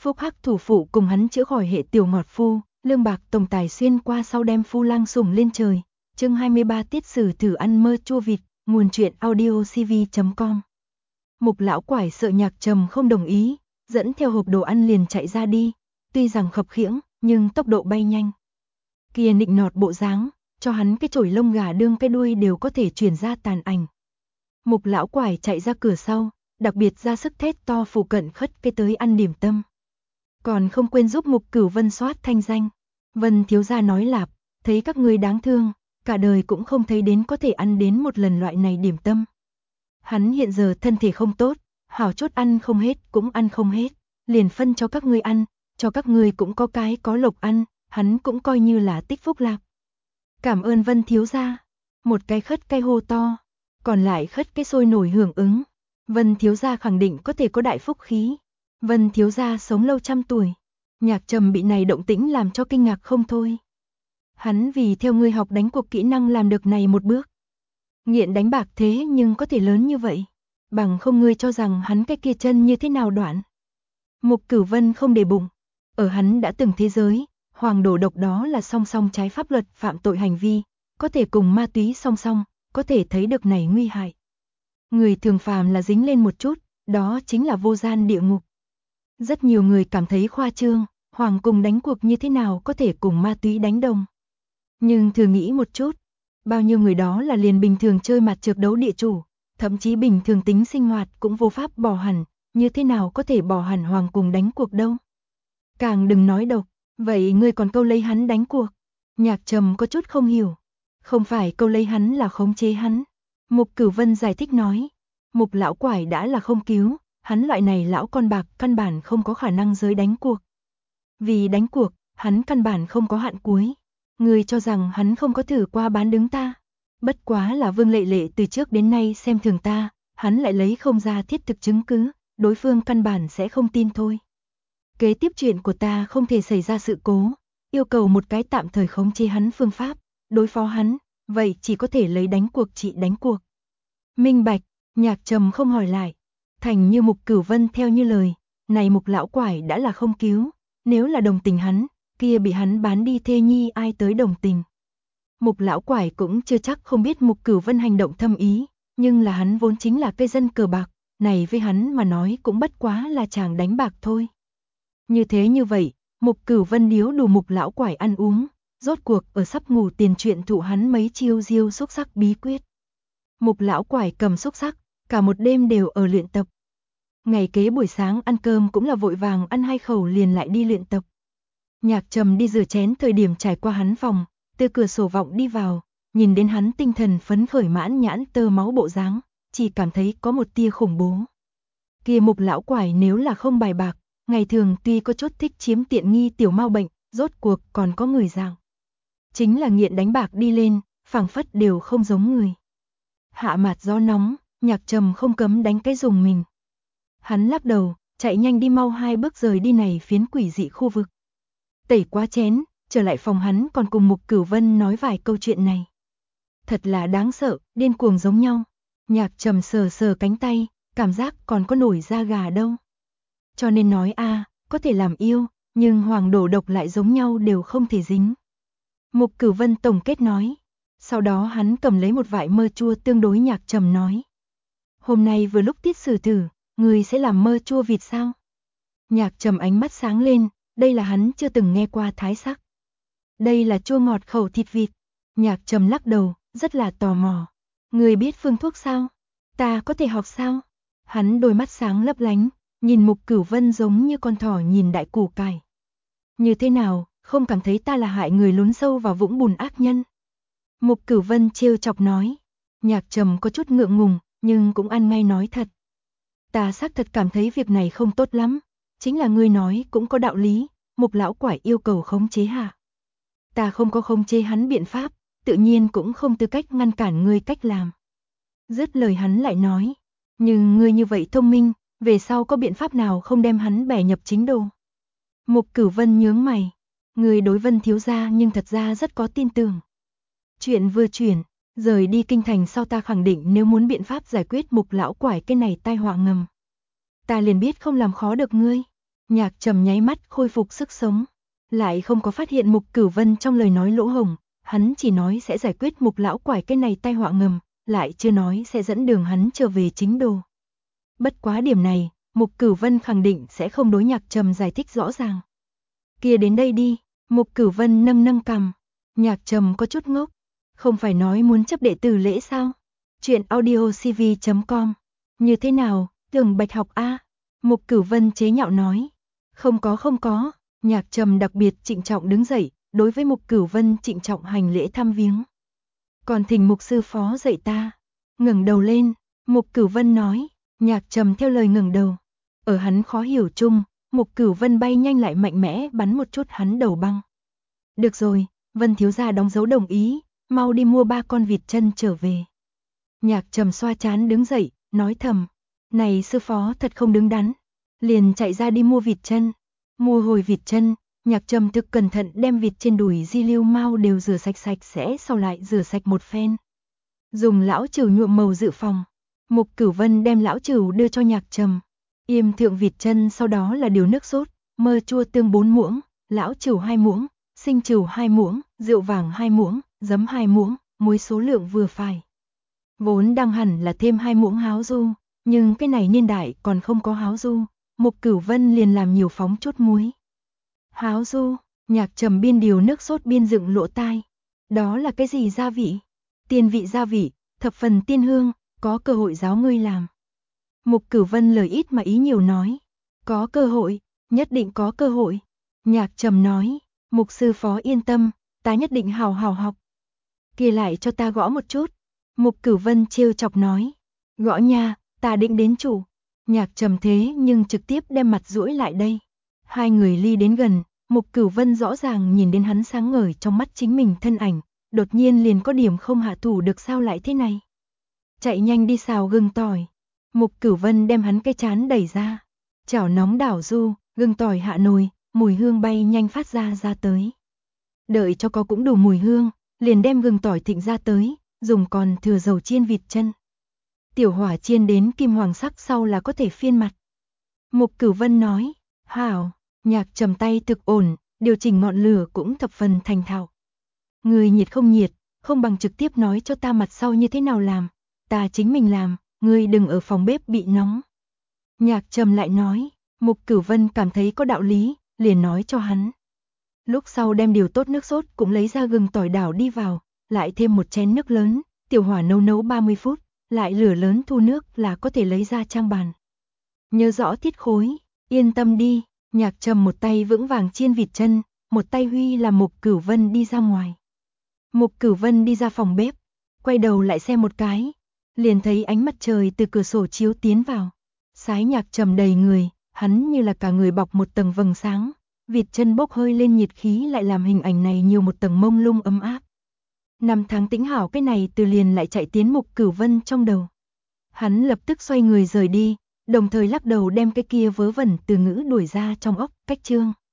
Phúc Hắc thủ phụ cùng hắn chữa khỏi hệ tiểu ngọt phu, lương bạc tổng tài xuyên qua sau đem phu lang sủng lên trời. Chương 23 tiết sử thử ăn mơ chua vịt, nguồn truyện audiocv.com. Mục lão quải sợ Nhạc Trầm không đồng ý, dẫn theo hộp đồ ăn liền chạy ra đi, tuy rằng khập khiễng, nhưng tốc độ bay nhanh. Kia nịnh nọt bộ dáng, cho hắn cái chổi lông gà đương cái đuôi đều có thể truyền ra tàn ảnh. Mục lão quải chạy ra cửa sau, đặc biệt ra sức thét to phụ cận khất cái tới ăn điểm tâm. Còn không quên giúp Mục Cửu Vân soát thanh danh. Vân thiếu gia nói lạp, thấy các ngươi đáng thương, cả đời cũng không thấy đến có thể ăn đến một lần loại này điểm tâm. Hắn hiện giờ thân thể không tốt, hảo chốt ăn không hết cũng ăn không hết, liền phân cho các ngươi ăn, cho các ngươi cũng có cái có lộc ăn, hắn cũng coi như là tích phúc lạc. Cảm ơn Vân thiếu gia. Một cái khất cái hô to, còn lại khất cái sôi nổi hưởng ứng. Vân thiếu gia khẳng định có thể có đại phúc khí. Vân thiếu gia sống lâu trăm tuổi. Nhạc Trầm bị này động tĩnh làm cho kinh ngạc không thôi. Hắn vì theo ngươi học đánh cuộc kỹ năng làm được này một bước. Nghiện đánh bạc thế nhưng có thể lớn như vậy. Bằng không ngươi cho rằng hắn cái kia chân như thế nào đoạn. Mục Cửu Vân không để bụng. Ở hắn đã từng thế giới, hoàng đổ độc đó là song song trái pháp luật phạm tội hành vi, có thể cùng ma túy song song, có thể thấy được này nguy hại. Người thường phàm là dính lên một chút, đó chính là vô gian địa ngục. Rất nhiều người cảm thấy khoa trương, hoàng cùng đánh cuộc như thế nào có thể cùng ma túy đánh đồng. Nhưng thử nghĩ một chút, bao nhiêu người đó là liền bình thường chơi mặt trược đấu địa chủ, thậm chí bình thường tính sinh hoạt cũng vô pháp bỏ hẳn, như thế nào có thể bỏ hẳn hoàng cùng đánh cuộc đâu. Càng đừng nói độc, vậy ngươi còn câu lấy hắn đánh cuộc. Nhạc Trầm có chút không hiểu. Không phải câu lấy hắn là khống chế hắn. Mục Cửu Vân giải thích nói. Mục lão quải đã là không cứu, hắn loại này lão con bạc căn bản không có khả năng giới đánh cuộc. Vì đánh cuộc, hắn căn bản không có hạn cuối. Ngươi cho rằng hắn không có thử qua bán đứng ta. Bất quá là Vương Lệ Lệ từ trước đến nay xem thường ta, hắn lại lấy không ra thiết thực chứng cứ, đối phương căn bản sẽ không tin thôi. Kế tiếp chuyện của ta không thể xảy ra sự cố, yêu cầu một cái tạm thời khống chế hắn phương pháp, đối phó hắn, vậy chỉ có thể lấy đánh cuộc trị đánh cuộc. Minh bạch, Nhạc Trầm không hỏi lại, thành như Mục Cửu Vân theo như lời, này Mục lão quải đã là không cứu, nếu là đồng tình hắn, kia bị hắn bán đi thê nhi ai tới đồng tình. Mục lão quải cũng chưa chắc không biết Mục Cửu Vân hành động thâm ý, nhưng là hắn vốn chính là cây dân cờ bạc, này với hắn mà nói cũng bất quá là chàng đánh bạc thôi. Như thế như vậy, Mục Cửu Vân điếu đủ Mục lão quải ăn uống, rốt cuộc ở sắp ngủ tiền chuyện thụ hắn mấy chiêu diêu xúc sắc bí quyết. Mục lão quải cầm xúc sắc, cả một đêm đều ở luyện tập. Ngày kế buổi sáng ăn cơm cũng là vội vàng ăn 2 khẩu liền lại đi luyện tập. Nhạc Trầm đi rửa chén thời điểm trải qua hắn phòng, từ cửa sổ vọng đi vào, nhìn đến hắn tinh thần phấn khởi mãn nhãn tơ máu bộ dáng, chỉ cảm thấy có một tia khủng bố. Kia Mục lão quải nếu là không bài bạc, ngày thường tuy có chút thích chiếm tiện nghi tiểu mau bệnh, rốt cuộc còn có người dạng. Chính là nghiện đánh bạc đi lên, phảng phất đều không giống người. Hạ mạt gió nóng, Nhạc Trầm không cấm đánh cái dùng mình. Hắn lắc đầu, chạy nhanh đi mau 2 bước rời đi này phiến quỷ dị khu vực. Tẩy quá chén, trở lại phòng hắn còn cùng Mục Cửu Vân nói vài câu chuyện này. Thật là đáng sợ, điên cuồng giống nhau. Nhạc Trầm sờ sờ cánh tay, cảm giác còn có nổi da gà đâu. Cho nên nói có thể làm yêu, nhưng hoàng đổ độc lại giống nhau đều không thể dính. Mục Cửu Vân tổng kết nói. Sau đó hắn cầm lấy một vại mơ chua tương đối Nhạc Trầm nói. Hôm nay vừa lúc tiết sử thử, người sẽ làm mơ chua vịt sao? Nhạc Trầm ánh mắt sáng lên, đây là hắn chưa từng nghe qua thái sắc. Đây là chua ngọt khẩu thịt vịt. Nhạc Trầm lắc đầu, rất là tò mò. Người biết phương thuốc sao? Ta có thể học sao? Hắn đôi mắt sáng lấp lánh, nhìn Mục Cửu Vân giống như con thỏ nhìn đại củ cải. Như thế nào, không cảm thấy ta là hại người lún sâu vào vũng bùn ác nhân? Mục Cửu Vân trêu chọc nói. Nhạc Trầm có chút ngượng ngùng, nhưng cũng ăn ngay nói thật. Ta xác thật cảm thấy việc này không tốt lắm, chính là ngươi nói cũng có đạo lý, Mục lão quải yêu cầu khống chế hạ. Ta không có khống chế hắn biện pháp, tự nhiên cũng không tư cách ngăn cản ngươi cách làm. Dứt lời hắn lại nói, nhưng ngươi như vậy thông minh, về sau có biện pháp nào không đem hắn bẻ nhập chính đồ? Mục Cửu Vân nhướng mày, ngươi đối Vân thiếu gia nhưng thật ra rất có tin tưởng. Chuyện vừa chuyển, rời đi kinh thành sau ta khẳng định nếu muốn biện pháp giải quyết Mục lão quải cái này tai họa ngầm. Ta liền biết không làm khó được ngươi. Nhạc Trầm nháy mắt khôi phục sức sống, lại không có phát hiện Mục Cửu Vân trong lời nói lỗ hổng, hắn chỉ nói sẽ giải quyết Mục lão quải cái này tai họa ngầm, lại chưa nói sẽ dẫn đường hắn trở về chính đồ. Bất quá điểm này, Mục Cửu Vân khẳng định sẽ không đối Nhạc Trầm giải thích rõ ràng. Kia đến đây đi, Mục Cửu Vân nâng cằm. Nhạc Trầm có chút ngốc, không phải nói muốn chấp đệ tử lễ sao? Chuyện audiocv.com. Như thế nào, tưởng bạch học a? Mục Cửu Vân chế nhạo nói. Không có. Nhạc Trầm đặc biệt trịnh trọng đứng dậy, đối với Mục Cửu Vân trịnh trọng hành lễ thăm viếng. Còn thỉnh Mục sư phó dạy ta. Ngẩng đầu lên, Mục Cửu Vân nói. Nhạc Trầm theo lời ngẩng đầu. Ở hắn khó hiểu chung, Mục Cửu Vân bay nhanh lại mạnh mẽ bắn một chút hắn đầu băng. Được rồi, Vân thiếu gia đóng dấu đồng ý, mau đi mua 3 con vịt chân trở về. Nhạc Trầm xoa trán đứng dậy, nói thầm. Này sư phó thật không đứng đắn. Liền chạy ra đi mua vịt chân. Mua hồi vịt chân, Nhạc Trầm thực cẩn thận đem vịt trên đùi di lưu mau đều rửa sạch sẽ, sau lại rửa sạch một phen. Dùng lão trừu nhuộm màu dự phòng. Mục Cửu Vân đem lão trừu đưa cho Nhạc Trầm. Yêm thượng vịt chân, sau đó là điều nước sốt, mơ chua tương 4 muỗng, lão trừu 2 muỗng, sinh trừu 2 muỗng, rượu vàng 2 muỗng, giấm 2 muỗng, muối số lượng vừa phải. Vốn đang hẳn là thêm 2 muỗng háo du, nhưng cái này niên đại còn không có háo du, Mục Cửu Vân liền làm nhiều phóng chút muối. Háo du, Nhạc Trầm biên điều nước sốt biên dựng lỗ tai. Đó là cái gì gia vị? Tiên vị gia vị, thập phần tiên hương, có cơ hội giáo ngươi làm. Mục Cửu Vân lời ít mà ý nhiều nói. Có cơ hội, nhất định có cơ hội. Nhạc Trầm nói, Mục sư phó yên tâm, ta nhất định hào học. Kia lại cho ta gõ một chút. Mục Cửu Vân trêu chọc nói. Gõ nha, ta định đến chủ. Nhạc Trầm thế nhưng trực tiếp đem mặt duỗi lại đây. Hai người ly đến gần, Mục Cửu Vân rõ ràng nhìn đến hắn sáng ngời trong mắt chính mình thân ảnh, đột nhiên liền có điểm không hạ thủ được, sao lại thế này. Chạy nhanh đi xào gừng tỏi. Mục Cửu Vân đem hắn cái chán đẩy ra. Chảo nóng đảo du, gừng tỏi hạ nồi, mùi hương bay nhanh phát ra tới. Đợi cho có cũng đủ mùi hương, liền đem gừng tỏi thịnh ra tới, dùng còn thừa dầu chiên vịt chân. Tiểu hỏa chiên đến kim hoàng sắc sau là có thể phiên mặt. Mục Cửu Vân nói, hảo. Nhạc Trầm tay thực ổn, điều chỉnh ngọn lửa cũng thập phần thành thạo. Người nhiệt, không bằng trực tiếp nói cho ta mặt sau như thế nào làm, ta chính mình làm, ngươi đừng ở phòng bếp bị nóng. Nhạc Trầm lại nói, Mục Cửu Vân cảm thấy có đạo lý, liền nói cho hắn. Lúc sau đem điều tốt nước sốt cũng lấy ra gừng tỏi đảo đi vào, lại thêm một chén nước lớn, tiểu hỏa nấu 30 phút, lại lửa lớn thu nước là có thể lấy ra trang bàn. Nhớ rõ tiết khối, yên tâm đi. Nhạc Trầm một tay vững vàng chiên vịt chân, một tay huy làm Mục Cửu Vân đi ra ngoài. Mục Cửu Vân đi ra phòng bếp, quay đầu lại xem một cái, liền thấy ánh mặt trời từ cửa sổ chiếu tiến vào. Sái Nhạc Trầm đầy người, hắn như là cả người bọc một tầng vầng sáng, vịt chân bốc hơi lên nhiệt khí lại làm hình ảnh này nhiều một tầng mông lung ấm áp. Năm tháng tĩnh hảo cái này từ liền lại chạy tiến Mục Cửu Vân trong đầu. Hắn lập tức xoay người rời đi, đồng thời lắc đầu đem cái kia vớ vẩn từ ngữ đuổi ra trong óc, cách chương.